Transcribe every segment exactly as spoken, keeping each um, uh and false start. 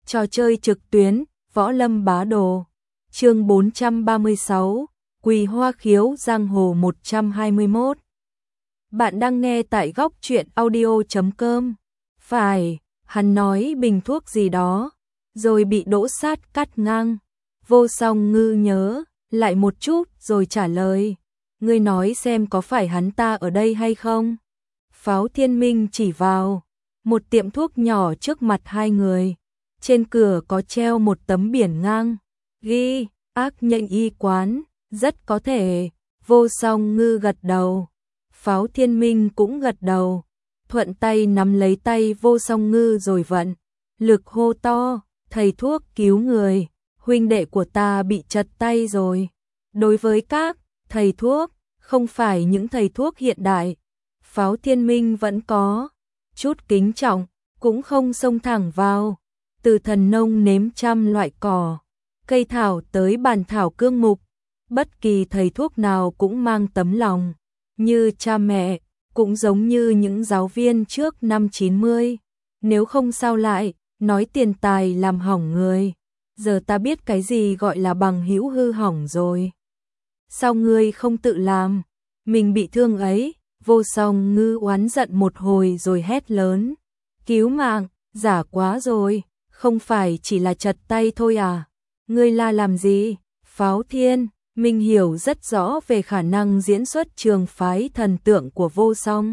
Trò chơi trực tuyến, Võ Lâm Bá Đồ. Chương bốn trăm ba mươi sáu, Quỳ Hoa Khiếu Giang Hồ một trăm hai mươi mốt. Bạn đang nghe tại góc truyện audio chấm com. Phải, hắn nói bình thuốc gì đó, rồi bị Đỗ Sát cắt ngang. Vô Song Ngư nhớ lại một chút rồi trả lời, ngươi nói xem có phải hắn ta ở đây hay không? Pháo Thiên Minh chỉ vào một tiệm thuốc nhỏ trước mặt hai người. Trên cửa có treo một tấm biển ngang, ghi Ác Nhệnh Y Quán, rất có thể. Vô Song Ngư gật đầu, Pháo Thiên Minh cũng gật đầu, thuận tay nắm lấy tay Vô Song Ngư rồi vận lực hô to, thầy thuốc cứu người, huynh đệ của ta bị trật tay rồi. Đối với các thầy thuốc, không phải những thầy thuốc hiện đại, Pháo Thiên Minh vẫn có chút kính trọng, cũng không xông thẳng vào. Từ thần nông nếm trăm loại cỏ, cây thảo tới bàn thảo cương mục, bất kỳ thầy thuốc nào cũng mang tấm lòng, như cha mẹ, cũng giống như những giáo viên trước năm chín mươi. Nếu không sao lại, nói tiền tài làm hỏng người. Giờ ta biết cái gì gọi là bằng hữu hư hỏng rồi. Sao ngươi không tự làm? Mình bị thương ấy. Vô Song Ngư oán giận một hồi rồi hét lớn. Cứu mạng, giả quá rồi. Không phải chỉ là trật tay thôi à? Ngươi la làm gì? Pháo Thiên Minh hiểu rất rõ về khả năng diễn xuất trường phái thần tượng của Vô Song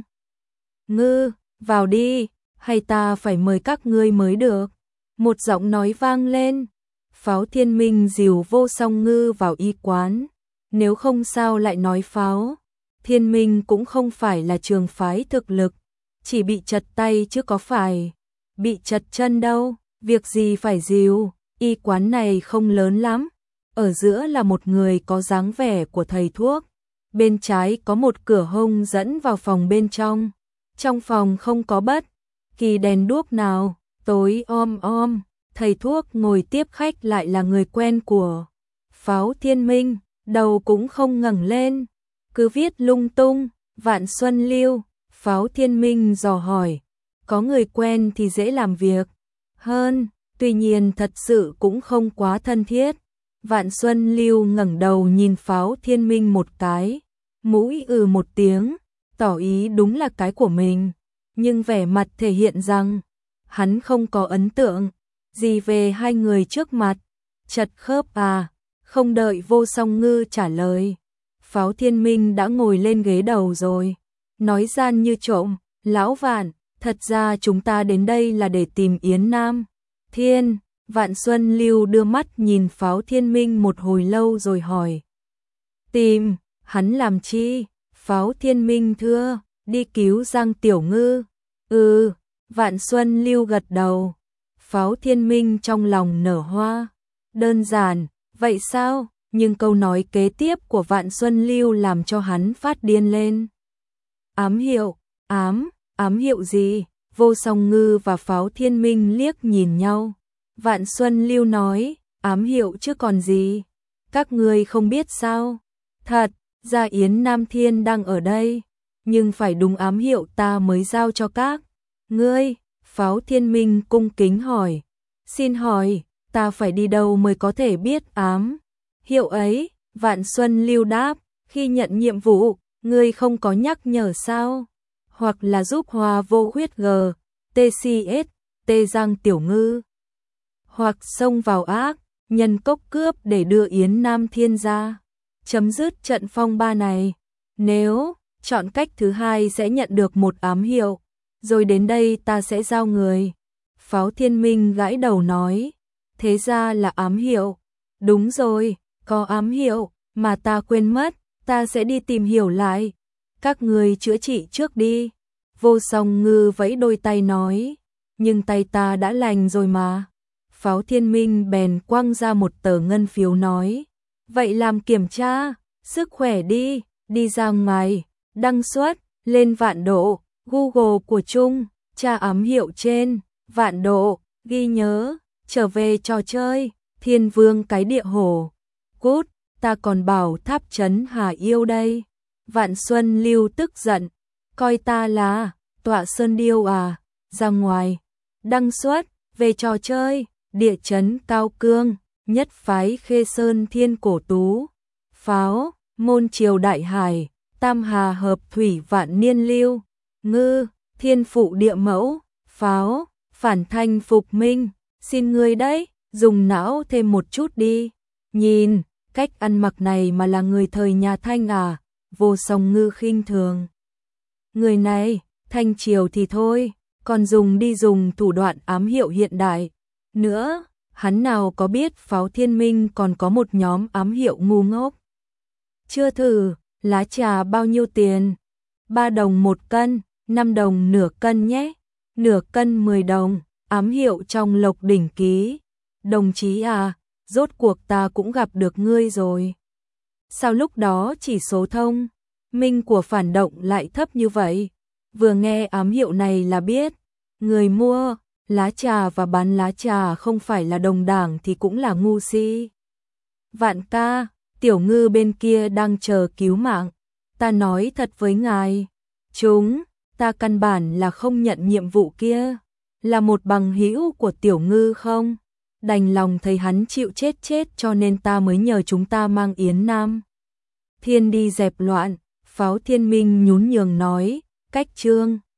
Ngư. Vào đi, hay ta phải mời các ngươi mới được? Một giọng nói vang lên. Pháo Thiên Minh dìu Vô Song Ngư vào y quán. Nếu không sao lại nói Pháo Thiên Minh cũng không phải là trường phái thực lực, chỉ bị trật tay chứ có phải bị trật chân đâu. Việc gì phải dìu, y quán này không lớn lắm. Ở giữa là một người có dáng vẻ của thầy thuốc. Bên trái có một cửa hông dẫn vào phòng bên trong. Trong phòng không có bất kỳ đèn đuốc nào, tối om om. Thầy thuốc ngồi tiếp khách lại là người quen của Pháo Thiên Minh, đầu cũng không ngẩng lên, cứ viết lung tung. Vạn Xuân Lưu. Pháo Thiên Minh dò hỏi, có người quen thì dễ làm việc hơn, tuy nhiên thật sự cũng không quá thân thiết. Vạn Xuân Lưu ngẩng đầu nhìn Pháo Thiên Minh một cái, mũi ừ một tiếng, tỏ ý đúng là cái của mình, nhưng vẻ mặt thể hiện rằng hắn không có ấn tượng gì về hai người trước mặt. Chật khớp à? Không đợi Vô Song Ngư trả lời, Pháo Thiên Minh đã ngồi lên ghế đầu rồi, nói gian như trộm, lão Vạn, thật ra chúng ta đến đây là để tìm Yến Nam Thiên. Vạn Xuân Lưu đưa mắt nhìn Pháo Thiên Minh một hồi lâu rồi hỏi, tìm hắn làm chi? Pháo Thiên Minh thưa, đi cứu Giang Tiểu Ngư. Ừ. Vạn Xuân Lưu gật đầu. Pháo Thiên Minh trong lòng nở hoa. Đơn giản, vậy sao? Nhưng câu nói kế tiếp của Vạn Xuân Lưu làm cho hắn phát điên lên. Ám hiệu, ám, ám hiệu gì? Vô Song Ngư và Pháo Thiên Minh liếc nhìn nhau. Vạn Xuân Lưu nói, ám hiệu chứ còn gì? Các ngươi không biết sao? Thật, ra Yến Nam Thiên đang ở đây, nhưng phải đúng ám hiệu ta mới giao cho các ngươi. Pháo Thiên Minh cung kính hỏi, xin hỏi, ta phải đi đâu mới có thể biết ám hiệu ấy? Vạn Xuân Lưu đáp, khi nhận nhiệm vụ, ngươi không có nhắc nhở sao? Hoặc là giúp Hòa Vô Huyết G, tê xê ét, Tê Giang Tiểu Ngư, hoặc xông vào ác nhân cốc cướp để đưa Yến Nam Thiên ra, chấm dứt trận phong ba này. Nếu chọn cách thứ hai sẽ nhận được một ám hiệu, rồi đến đây ta sẽ giao người. Pháo Thiên Minh gãi đầu nói, thế ra là ám hiệu. Đúng rồi, có ám hiệu mà ta quên mất, ta sẽ đi tìm hiểu lại. Các người chữa trị trước đi. Vô Song Ngư vẫy đôi tay nói, nhưng tay ta đã lành rồi mà. Pháo Thiên Minh bèn quăng ra một tờ ngân phiếu nói, vậy làm kiểm tra sức khỏe đi, đi ra ngoài, đăng xuất lên Vạn Độ, Google của Trung, tra ám hiệu trên Vạn Độ, ghi nhớ, trở về trò chơi, Thiên Vương cái địa hổ. Cút, ta còn bảo Tháp Trấn Hà Yêu đây. Vạn Xuân Lưu tức giận, coi ta là Tọa Sơn Điêu à? Ra ngoài, đăng xuất về trò chơi, địa chấn Cao Cương, nhất phái Khê Sơn Thiên Cổ Tú, pháo, môn triều Đại Hải, tam hà hợp thủy vạn niên lưu, ngư, thiên phụ địa mẫu, pháo, phản thanh phục minh, xin ngươi đấy, dùng não thêm một chút đi. Nhìn, cách ăn mặc này mà là người thời nhà Thanh à, Vô Song Ngư khinh thường. Người này, Thanh triều thì thôi, còn dùng đi dùng thủ đoạn ám hiệu hiện đại. Nữa, hắn nào có biết Pháo Thiên Minh còn có một nhóm ám hiệu ngu ngốc. Chưa thử, lá trà bao nhiêu tiền? Ba đồng một cân, năm đồng nửa cân nhé. Nửa cân mười đồng, ám hiệu trong Lộc Đỉnh ký. Đồng chí à, rốt cuộc ta cũng gặp được ngươi rồi. Sao lúc đó chỉ số thông minh của phản động lại thấp như vậy? Vừa nghe ám hiệu này là biết, người mua lá trà và bán lá trà không phải là đồng đảng thì cũng là ngu si. Vạn ca, Tiểu Ngư bên kia đang chờ cứu mạng. Ta nói thật với ngài, chúng ta căn bản là không nhận nhiệm vụ kia, là một bằng hữu của Tiểu Ngư không? Đành lòng thấy hắn chịu chết chết cho nên ta mới nhờ chúng ta mang Yến Nam Thiên đi dẹp loạn. Pháo Thiên Minh nhún nhường nói, cách trương